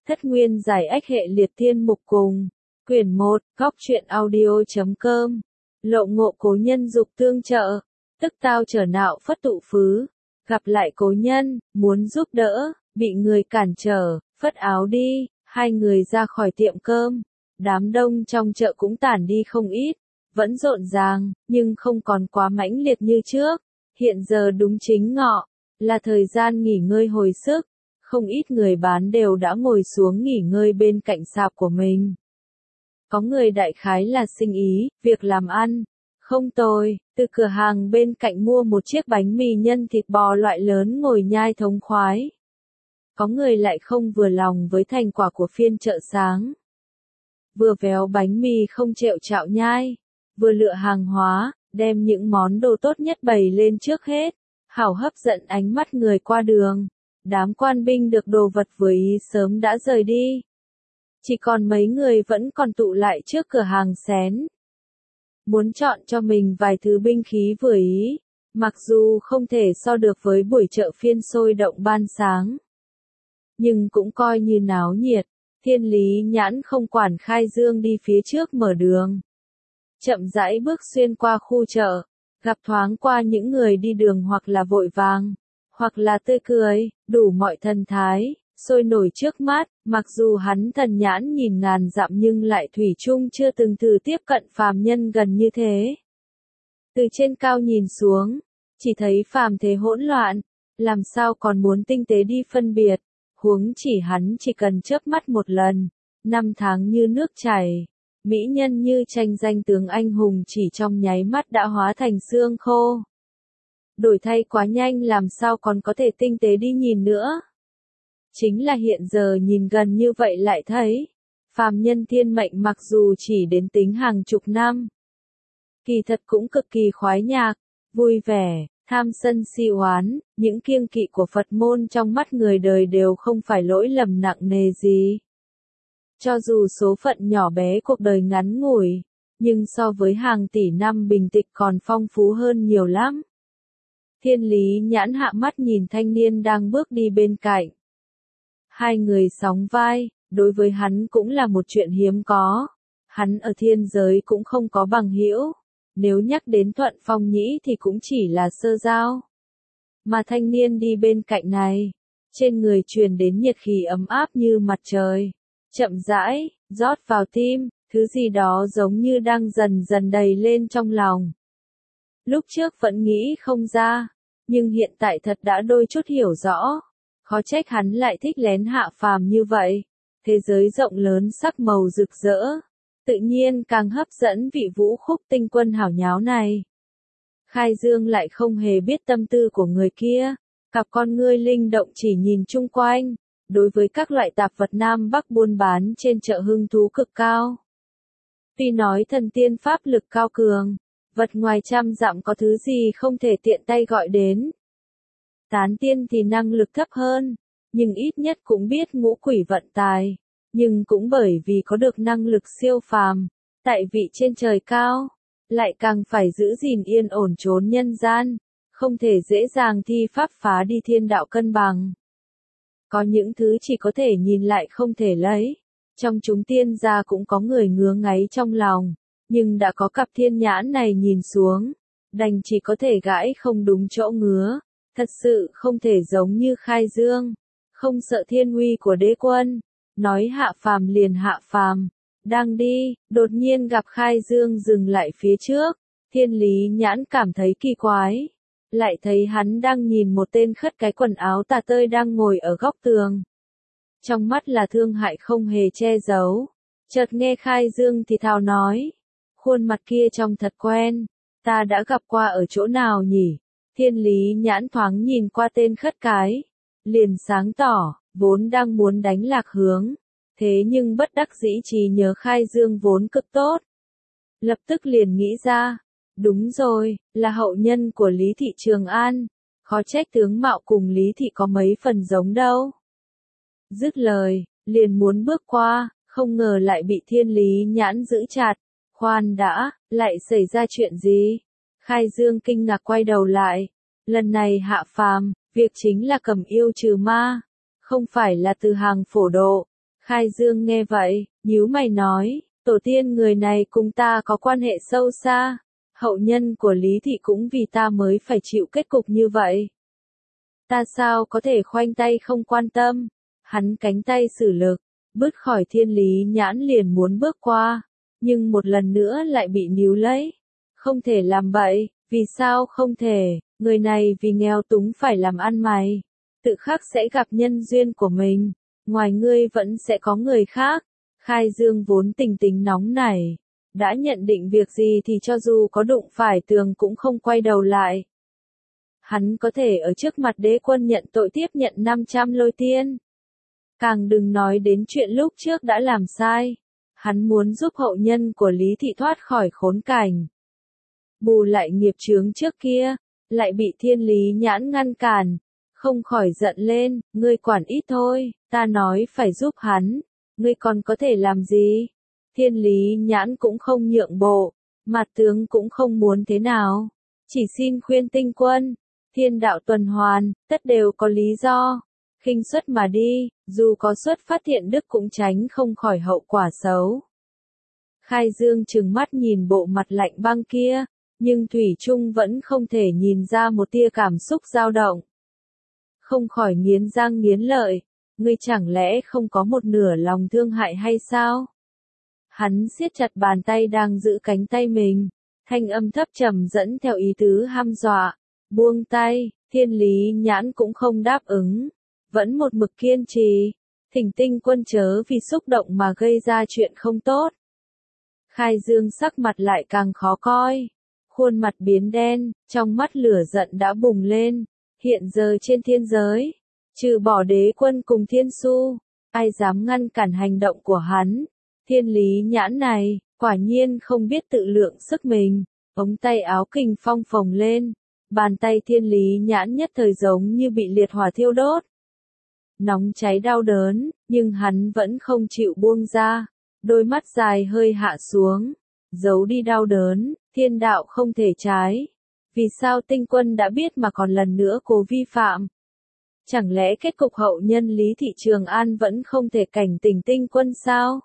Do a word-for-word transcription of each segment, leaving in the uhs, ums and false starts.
Thất nguyên giải ách hệ liệt thiên mục cùng. Quyển một, góc truyện audio.com. Lộ ngộ cố nhân dục tương trợ. Tức tao trở nạo phất tụ phứ. Gặp lại cố nhân, muốn giúp đỡ, bị người cản trở, phất áo đi, hai người ra khỏi tiệm cơm. Đám đông trong chợ cũng tản đi không ít, vẫn rộn ràng, nhưng không còn quá mãnh liệt như trước. Hiện giờ đúng chính ngọ, là thời gian nghỉ ngơi hồi sức. Không ít người bán đều đã ngồi xuống nghỉ ngơi bên cạnh sạp của mình. Có người đại khái là sinh ý, việc làm ăn. Không tồi, từ cửa hàng bên cạnh mua một chiếc bánh mì nhân thịt bò loại lớn ngồi nhai thống khoái. Có người lại không vừa lòng với thành quả của phiên chợ sáng. Vừa véo bánh mì không trẹo chạo nhai, vừa lựa hàng hóa, đem những món đồ tốt nhất bày lên trước hết, hảo hấp dẫn ánh mắt người qua đường. Đám quan binh được đồ vật vừa ý sớm đã rời đi. Chỉ còn mấy người vẫn còn tụ lại trước cửa hàng xén. Muốn chọn cho mình vài thứ binh khí vừa ý, mặc dù không thể so được với buổi chợ phiên sôi động ban sáng. Nhưng cũng coi như náo nhiệt, Thiên Lý Nhãn không quản Khai Dương đi phía trước mở đường. Chậm rãi bước xuyên qua khu chợ, gặp thoáng qua những người đi đường hoặc là vội vàng, hoặc là tươi cười, đủ mọi thần thái, sôi nổi trước mắt, mặc dù hắn thần nhãn nhìn ngàn dặm nhưng lại thủy chung chưa từng thử tiếp cận phàm nhân gần như thế. Từ trên cao nhìn xuống, chỉ thấy phàm thế hỗn loạn, làm sao còn muốn tinh tế đi phân biệt, huống chỉ hắn chỉ cần chớp mắt một lần, năm tháng như nước chảy, mỹ nhân như tranh danh tướng anh hùng chỉ trong nháy mắt đã hóa thành xương khô. Đổi thay quá nhanh làm sao còn có thể tinh tế đi nhìn nữa. Chính là hiện giờ nhìn gần như vậy lại thấy, phàm nhân thiên mệnh mặc dù chỉ đến tính hàng chục năm. Kỳ thật cũng cực kỳ khoái nhạc, vui vẻ, tham sân si oán, những kiêng kỵ của Phật môn trong mắt người đời đều không phải lỗi lầm nặng nề gì. Cho dù số phận nhỏ bé cuộc đời ngắn ngủi, nhưng so với hàng tỷ năm bình tịch còn phong phú hơn nhiều lắm. Thiên Lý Nhãn hạ mắt nhìn thanh niên đang bước đi bên cạnh. Hai người sóng vai, đối với hắn cũng là một chuyện hiếm có. Hắn ở thiên giới cũng không có bằng hữu. Nếu nhắc đến Thuận Phong Nhĩ thì cũng chỉ là sơ giao. Mà thanh niên đi bên cạnh này, trên người truyền đến nhiệt khí ấm áp như mặt trời. Chậm rãi, rót vào tim, thứ gì đó giống như đang dần dần đầy lên trong lòng. Lúc trước vẫn nghĩ không ra, nhưng hiện tại thật đã đôi chút hiểu rõ. Khó trách hắn lại thích lén hạ phàm như vậy. Thế giới rộng lớn sắc màu rực rỡ, tự nhiên càng hấp dẫn vị vũ khúc tinh quân hảo nháo này. Khai Dương lại không hề biết tâm tư của người kia, cặp con ngươi linh động chỉ nhìn chung quanh, đối với các loại tạp vật Nam Bắc buôn bán trên chợ hưng thú cực cao. Tuy nói thần tiên pháp lực cao cường, vật ngoài trăm dặm có thứ gì không thể tiện tay gọi đến. Tán tiên thì năng lực thấp hơn, nhưng ít nhất cũng biết ngũ quỷ vận tài, nhưng cũng bởi vì có được năng lực siêu phàm, tại vị trên trời cao, lại càng phải giữ gìn yên ổn trốn nhân gian, không thể dễ dàng thi pháp phá đi thiên đạo cân bằng. Có những thứ chỉ có thể nhìn lại không thể lấy, trong chúng tiên gia cũng có người ngứa ngáy trong lòng, nhưng đã có cặp thiên nhãn này nhìn xuống, đành chỉ có thể gãi không đúng chỗ ngứa. Thật sự không thể giống như Khai Dương, không sợ thiên uy của đế quân, nói hạ phàm liền hạ phàm, đang đi, đột nhiên gặp Khai Dương dừng lại phía trước, Thiên Lý Nhãn cảm thấy kỳ quái, lại thấy hắn đang nhìn một tên khất cái quần áo tà tơi đang ngồi ở góc tường. Trong mắt là thương hại không hề che giấu, chợt nghe Khai Dương thì thào nói, khuôn mặt kia trông thật quen, ta đã gặp qua ở chỗ nào nhỉ? Thiên Lý Nhãn thoáng nhìn qua tên khất cái, liền sáng tỏ, vốn đang muốn đánh lạc hướng, thế nhưng bất đắc dĩ trí nhớ Khai Dương vốn cực tốt. Lập tức liền nghĩ ra, đúng rồi, là hậu nhân của Lý Thị Trường An, khó trách tướng mạo cùng Lý Thị có mấy phần giống đâu. Dứt lời, liền muốn bước qua, không ngờ lại bị Thiên Lý Nhãn giữ chặt, khoan đã, lại xảy ra chuyện gì? Khai Dương kinh ngạc quay đầu lại, lần này hạ phàm, việc chính là cầm yêu trừ ma, không phải là từ hàng phổ độ. Khai Dương nghe vậy, nhíu mày nói, tổ tiên người này cùng ta có quan hệ sâu xa, hậu nhân của Lý Thị cũng vì ta mới phải chịu kết cục như vậy. Ta sao có thể khoanh tay không quan tâm, hắn cánh tay sử lực, bứt khỏi Thiên Lý Nhãn liền muốn bước qua, nhưng một lần nữa lại bị níu lấy. Không thể làm vậy, vì sao không thể, người này vì nghèo túng phải làm ăn mày, tự khắc sẽ gặp nhân duyên của mình, ngoài ngươi vẫn sẽ có người khác. Khai Dương vốn tình tính nóng nảy, đã nhận định việc gì thì cho dù có đụng phải tường cũng không quay đầu lại. Hắn có thể ở trước mặt đế quân nhận tội tiếp nhận năm trăm lôi tiên. Càng đừng nói đến chuyện lúc trước đã làm sai. Hắn muốn giúp hậu nhân của Lý Thị thoát khỏi khốn cảnh. Bù lại nghiệp chướng trước kia, lại bị Thiên Lý Nhãn ngăn cản, không khỏi giận lên, ngươi quản ít thôi, ta nói phải giúp hắn, ngươi còn có thể làm gì? Thiên Lý Nhãn cũng không nhượng bộ, mặt tướng cũng không muốn thế nào, chỉ xin khuyên tinh quân, thiên đạo tuần hoàn, tất đều có lý do, khinh suất mà đi, dù có xuất phát thiện đức cũng tránh không khỏi hậu quả xấu. Khai Dương trừng mắt nhìn bộ mặt lạnh băng kia, nhưng thủy chung vẫn không thể nhìn ra một tia cảm xúc dao động. Không khỏi nghiến răng nghiến lợi, ngươi chẳng lẽ không có một nửa lòng thương hại hay sao? Hắn siết chặt bàn tay đang giữ cánh tay mình, thanh âm thấp trầm dẫn theo ý tứ hăm dọa, buông tay, Thiên Lý Nhãn cũng không đáp ứng, vẫn một mực kiên trì, thỉnh tinh quân chớ vì xúc động mà gây ra chuyện không tốt. Khai Dương sắc mặt lại càng khó coi, khuôn mặt biến đen, trong mắt lửa giận đã bùng lên, hiện giờ trên thiên giới, trừ bỏ đế quân cùng thiên su, ai dám ngăn cản hành động của hắn. Thiên Lý Nhãn này, quả nhiên không biết tự lượng sức mình, ống tay áo kình phong phồng lên, bàn tay Thiên Lý Nhãn nhất thời giống như bị liệt hỏa thiêu đốt. Nóng cháy đau đớn, nhưng hắn vẫn không chịu buông ra, đôi mắt dài hơi hạ xuống, giấu đi đau đớn, thiên đạo không thể trái. Vì sao tinh quân đã biết mà còn lần nữa cố vi phạm? Chẳng lẽ kết cục hậu nhân Lý Thị Trường An vẫn không thể cảnh tỉnh tinh quân sao?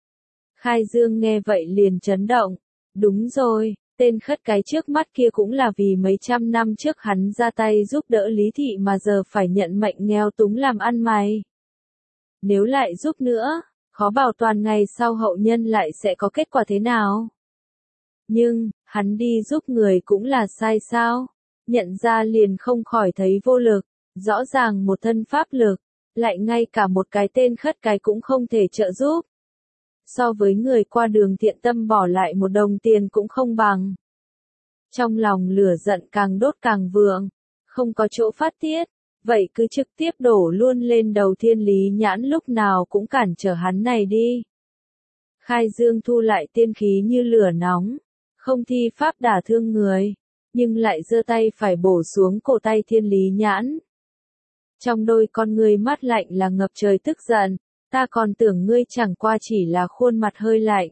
Khai Dương nghe vậy liền chấn động. Đúng rồi, tên khất cái trước mắt kia cũng là vì mấy trăm năm trước hắn ra tay giúp đỡ Lý Thị mà giờ phải nhận mệnh nghèo túng làm ăn mày. Nếu lại giúp nữa, khó bảo toàn ngày sau hậu nhân lại sẽ có kết quả thế nào. Nhưng, hắn đi giúp người cũng là sai sao? Nhận ra liền không khỏi thấy vô lực, rõ ràng một thân pháp lực, lại ngay cả một cái tên khất cái cũng không thể trợ giúp. So với người qua đường thiện tâm bỏ lại một đồng tiền cũng không bằng. Trong lòng lửa giận càng đốt càng vượng, không có chỗ phát tiết, vậy cứ trực tiếp đổ luôn lên đầu Thiên Lý Nhãn lúc nào cũng cản trở hắn này đi. Khai Dương thu lại tiên khí như lửa nóng, không thi pháp đả thương người, nhưng lại giơ tay phải bổ xuống cổ tay Thiên Lý Nhãn. Trong đôi con ngươi mắt lạnh là ngập trời tức giận, ta còn tưởng ngươi chẳng qua chỉ là khuôn mặt hơi lạnh.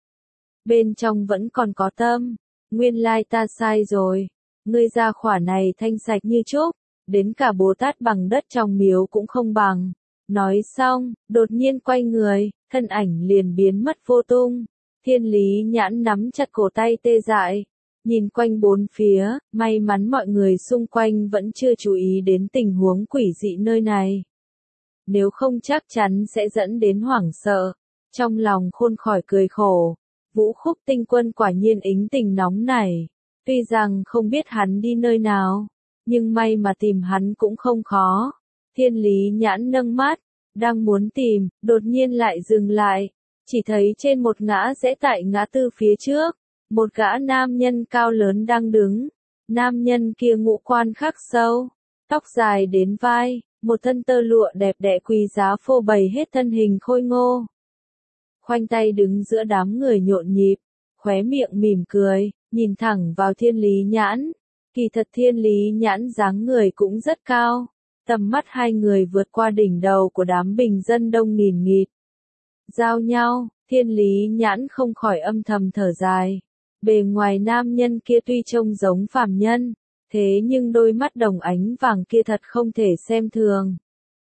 Bên trong vẫn còn có tâm, nguyên lai ta sai rồi, ngươi ra khỏa này thanh sạch như trúc, đến cả Bồ Tát bằng đất trong miếu cũng không bằng. Nói xong, đột nhiên quay người, thân ảnh liền biến mất vô tung. Thiên Lý Nhãn nắm chặt cổ tay tê dại, nhìn quanh bốn phía, may mắn mọi người xung quanh vẫn chưa chú ý đến tình huống quỷ dị nơi này. Nếu không chắc chắn sẽ dẫn đến hoảng sợ, trong lòng khôn khỏi cười khổ. Vũ Khúc tinh quân quả nhiên ính tình nóng nảy, tuy rằng không biết hắn đi nơi nào, nhưng may mà tìm hắn cũng không khó. Thiên Lý Nhãn nâng mắt, đang muốn tìm, đột nhiên lại dừng lại, chỉ thấy trên một ngã rẽ tại ngã tư phía trước, một gã nam nhân cao lớn đang đứng. Nam nhân kia ngũ quan khắc sâu, tóc dài đến vai, một thân tơ lụa đẹp đẽ quý giá phô bày hết thân hình khôi ngô. Khoanh tay đứng giữa đám người nhộn nhịp, khóe miệng mỉm cười, nhìn thẳng vào Thiên Lý Nhãn. Kỳ thật Thiên Lý Nhãn dáng người cũng rất cao, tầm mắt hai người vượt qua đỉnh đầu của đám bình dân đông nghìn nghịt. Giao nhau, Thiên Lý Nhãn không khỏi âm thầm thở dài. Bề ngoài nam nhân kia tuy trông giống phàm nhân, thế nhưng đôi mắt đồng ánh vàng kia thật không thể xem thường.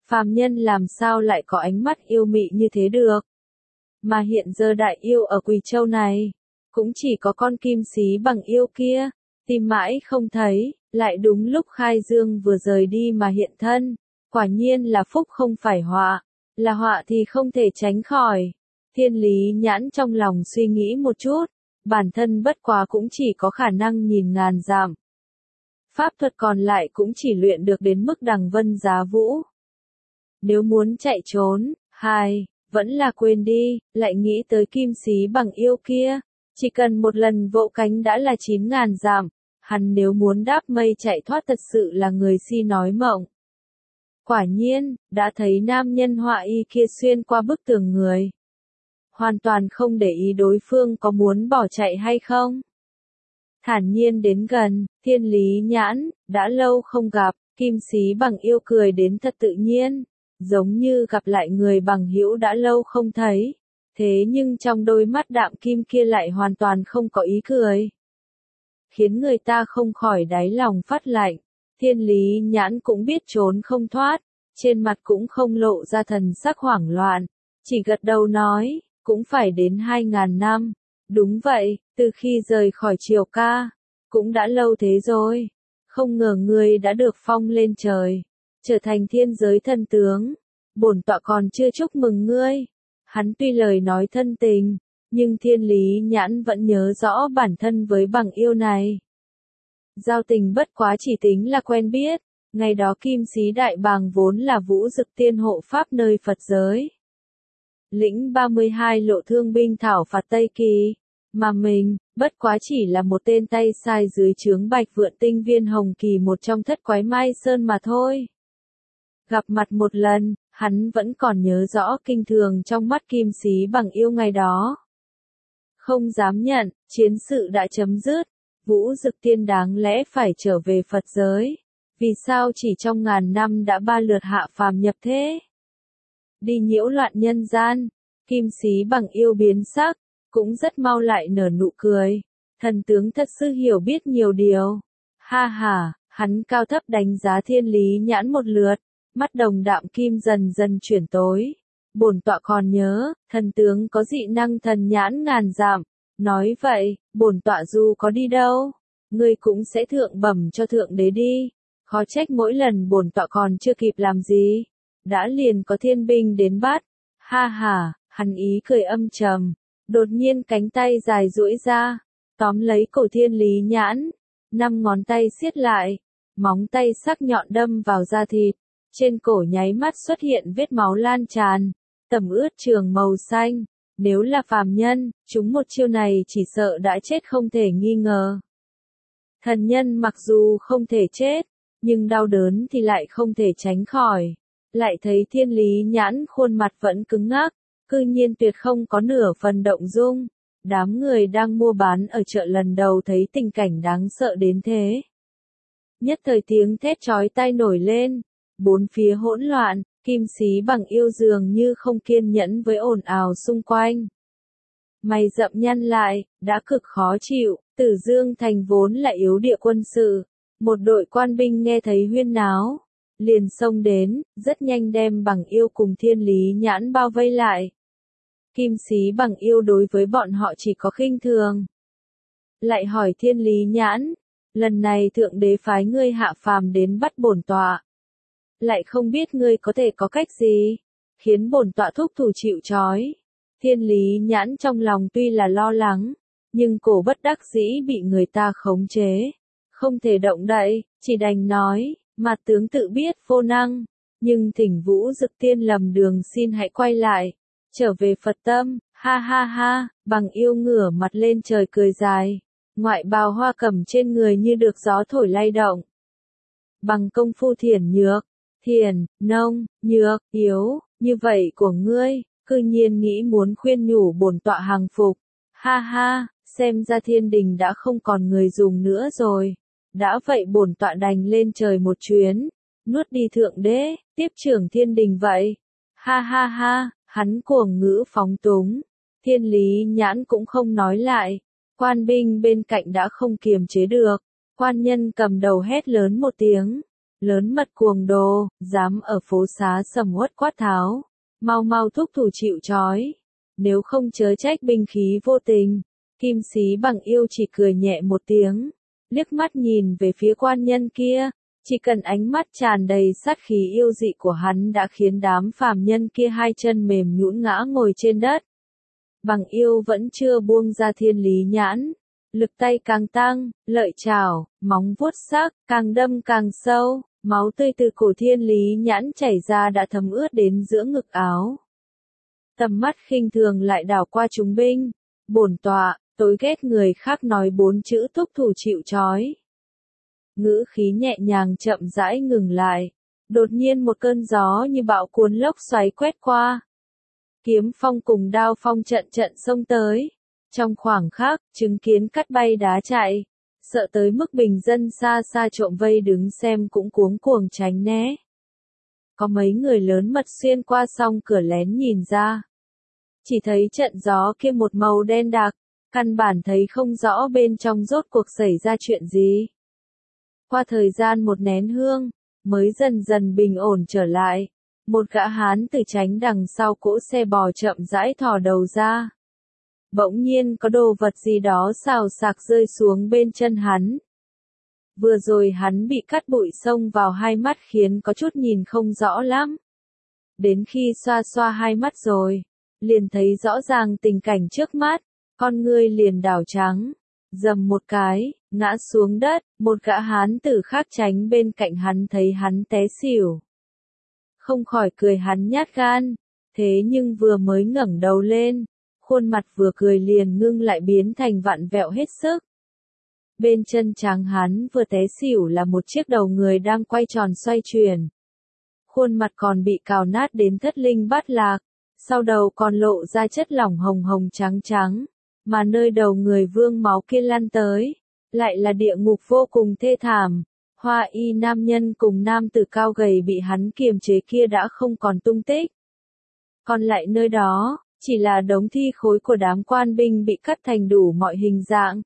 phàm nhân làm sao lại có ánh mắt yêu mị như thế được. Mà hiện giờ đại yêu ở Quỳ Châu này, cũng chỉ có con kim xí bằng yêu kia, tìm mãi không thấy, lại đúng lúc Khai Dương vừa rời đi mà hiện thân, quả nhiên là phúc không phải họa, là họa thì không thể tránh khỏi. Thiên Lý Nhãn trong lòng suy nghĩ một chút, bản thân bất quá cũng chỉ có khả năng nhìn ngàn dặm. Pháp thuật còn lại cũng chỉ luyện được đến mức đằng vân giá vũ. Nếu muốn chạy trốn, hai, vẫn là quên đi, lại nghĩ tới kim xí bằng yêu kia. Chỉ cần một lần vỗ cánh đã là chín ngàn dặm, hắn nếu muốn đáp mây chạy thoát thật sự là người si nói mộng. Quả nhiên, đã thấy nam nhân họa y kia xuyên qua bức tường người. Hoàn toàn không để ý đối phương có muốn bỏ chạy hay không. Thản nhiên đến gần, Thiên Lý Nhãn, đã lâu không gặp, kim xí bằng yêu cười đến thật tự nhiên, giống như gặp lại người bằng hữu đã lâu không thấy. Thế nhưng trong đôi mắt đạm kim kia lại hoàn toàn không có ý cười. Khiến người ta không khỏi đáy lòng phát lạnh. Thiên Lý Nhãn cũng biết trốn không thoát, trên mặt cũng không lộ ra thần sắc hoảng loạn, chỉ gật đầu nói, cũng phải đến hai ngàn năm. Đúng vậy, từ khi rời khỏi Triều Ca, cũng đã lâu thế rồi. Không ngờ ngươi đã được phong lên trời, trở thành thiên giới thân tướng. Bổn tọa còn chưa chúc mừng ngươi. Hắn tuy lời nói thân tình, nhưng Thiên Lý Nhãn vẫn nhớ rõ bản thân với bằng yêu này. Giao tình bất quá chỉ tính là quen biết, ngày đó kim xí đại bàng vốn là Vũ Dực Tiên hộ pháp nơi Phật giới. Lĩnh ba mươi hai lộ thương binh thảo phạt Tây Kỳ, mà mình, bất quá chỉ là một tên tay sai dưới trướng Bạch Vượn Tinh Viên Hồng Kỳ một trong thất quái Mai Sơn mà thôi. Gặp mặt một lần, hắn vẫn còn nhớ rõ kinh thường trong mắt kim xí bằng yêu ngày đó. Không dám nhận, chiến sự đã chấm dứt, Vũ Dực Tiên đáng lẽ phải trở về Phật giới. Vì sao chỉ trong ngàn năm đã ba lượt hạ phàm nhập thế? Đi nhiễu loạn nhân gian, kim xí bằng yêu biến sắc, cũng rất mau lại nở nụ cười. Thần tướng thật sự hiểu biết nhiều điều. Ha ha, hắn cao thấp đánh giá Thiên Lý Nhãn một lượt. Mắt đồng đạm kim dần dần chuyển tối. Bổn tọa còn nhớ, thần tướng có dị năng thần nhãn ngàn dặm. Nói vậy, bổn tọa dù có đi đâu, ngươi cũng sẽ thượng bẩm cho thượng đế đi. Khó trách mỗi lần bổn tọa còn chưa kịp làm gì, đã liền có thiên binh đến bắt. Ha ha, hắn ý cười âm trầm, đột nhiên cánh tay dài duỗi ra, tóm lấy cổ Thiên Lý Nhãn, năm ngón tay siết lại, móng tay sắc nhọn đâm vào da thịt. Trên cổ nháy mắt xuất hiện vết máu lan tràn, tẩm ướt trường màu xanh. Nếu là phàm nhân, chúng một chiêu này chỉ sợ đã chết không thể nghi ngờ. Thần nhân mặc dù không thể chết, nhưng đau đớn thì lại không thể tránh khỏi. Lại thấy Thiên Lý Nhãn khuôn mặt vẫn cứng ngắc, cư nhiên tuyệt không có nửa phần động dung. Đám người đang mua bán ở chợ lần đầu thấy tình cảnh đáng sợ đến thế. Nhất thời tiếng thét chói tai nổi lên. Bốn phía hỗn loạn, kim xí bằng yêu dường như không kiên nhẫn với ồn ào xung quanh. Mày rậm nhăn lại, đã cực khó chịu, Tử Dương thành vốn là yếu địa quân sự. Một đội quan binh nghe thấy huyên náo, liền xông đến, rất nhanh đem bằng yêu cùng Thiên Lý Nhãn bao vây lại. Kim xí bằng yêu đối với bọn họ chỉ có khinh thường. Lại hỏi Thiên Lý Nhãn, lần này thượng đế phái ngươi hạ phàm đến bắt bổn tọa. Lại không biết ngươi có thể có cách gì, khiến bổn tọa thúc thủ chịu trói. Thiên Lý Nhãn trong lòng tuy là lo lắng, nhưng cổ bất đắc dĩ bị người ta khống chế, không thể động đậy, chỉ đành nói, mặt tướng tự biết vô năng, nhưng thỉnh Vũ Dực Tiên lầm đường xin hãy quay lại, trở về Phật tâm. Ha ha ha, bằng yêu ngửa mặt lên trời cười dài, ngoại bào hoa cẩm trên người như được gió thổi lay động. Bằng công phu thiển nhược, thiền, nông, nhược, yếu, như vậy của ngươi, cư nhiên nghĩ muốn khuyên nhủ bổn tọa hàng phục. Ha ha, xem ra thiên đình đã không còn người dùng nữa rồi. Đã vậy bổn tọa đành lên trời một chuyến, nuốt đi thượng đế, tiếp trưởng thiên đình vậy. Ha ha ha, hắn cuồng ngữ phóng túng. Thiên Lý Nhãn cũng không nói lại. Quan binh bên cạnh đã không kiềm chế được. Quan nhân cầm đầu hét lớn một tiếng. lớn mật cuồng đồ, dám ở phố xá sầm uất quát tháo, mau mau thúc thủ chịu trói, nếu không chớ trách binh khí vô tình. Kim Sĩ Bằng Yêu chỉ cười nhẹ một tiếng, liếc mắt nhìn về phía quan nhân kia, chỉ cần ánh mắt tràn đầy sát khí yêu dị của hắn đã khiến đám phàm nhân kia hai chân mềm nhũn ngã ngồi trên đất. Bằng Yêu vẫn chưa buông ra thiên lý nhãn, lực tay càng tăng, lợi chảo, móng vuốt sắc, càng đâm càng sâu, máu tươi từ cổ thiên lý nhãn chảy ra đã thấm ướt đến giữa ngực áo. Tầm mắt khinh thường lại đảo qua chúng binh, bổn tọa, tối ghét người khác nói bốn chữ thúc thủ chịu trói. Ngữ khí nhẹ nhàng chậm rãi ngừng lại, đột nhiên một cơn gió như bão cuốn lốc xoáy quét qua. Kiếm phong cùng đao phong trận trận xông tới, trong khoảng khắc, chứng kiến cắt bay đá chạy, sợ tới mức bình dân xa xa trộm vây đứng xem cũng cuống cuồng tránh né. Có mấy người lớn mật xuyên qua song cửa lén nhìn ra. Chỉ thấy trận gió kia một màu đen đặc, căn bản thấy không rõ bên trong rốt cuộc xảy ra chuyện gì. Qua thời gian một nén hương, mới dần dần bình ổn trở lại, một gã hán từ tránh đằng sau cỗ xe bò chậm rãi thò đầu ra. Bỗng nhiên có đồ vật gì đó xào xạc rơi xuống bên chân hắn. Vừa rồi hắn bị cắt bụi xông vào hai mắt khiến có chút nhìn không rõ lắm. Đến khi xoa xoa hai mắt rồi, liền thấy rõ ràng tình cảnh trước mắt, con ngươi liền đảo trắng, dầm một cái, ngã xuống đất, một gã hán tử khác tránh bên cạnh hắn thấy hắn té xỉu. Không khỏi cười hắn nhát gan, thế nhưng vừa mới ngẩng đầu lên, khuôn mặt vừa cười liền ngưng lại biến thành vặn vẹo hết sức. Bên chân tráng hắn vừa té xỉu là một chiếc đầu người đang quay tròn xoay chuyển. Khuôn mặt còn bị cào nát đến thất linh bát lạc, sau đầu còn lộ ra chất lỏng hồng hồng trắng trắng, mà nơi đầu người vương máu kia lăn tới, lại là địa ngục vô cùng thê thảm. Hoa y nam nhân cùng nam tử cao gầy bị hắn kiềm chế kia đã không còn tung tích. Còn lại nơi đó, chỉ là đống thi khối của đám quan binh bị cắt thành đủ mọi hình dạng.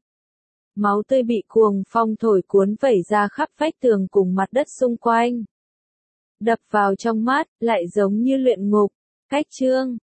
Máu tươi bị cuồng phong thổi cuốn vẩy ra khắp vách tường cùng mặt đất xung quanh. Đập vào trong mắt, lại giống như luyện ngục. Cách chương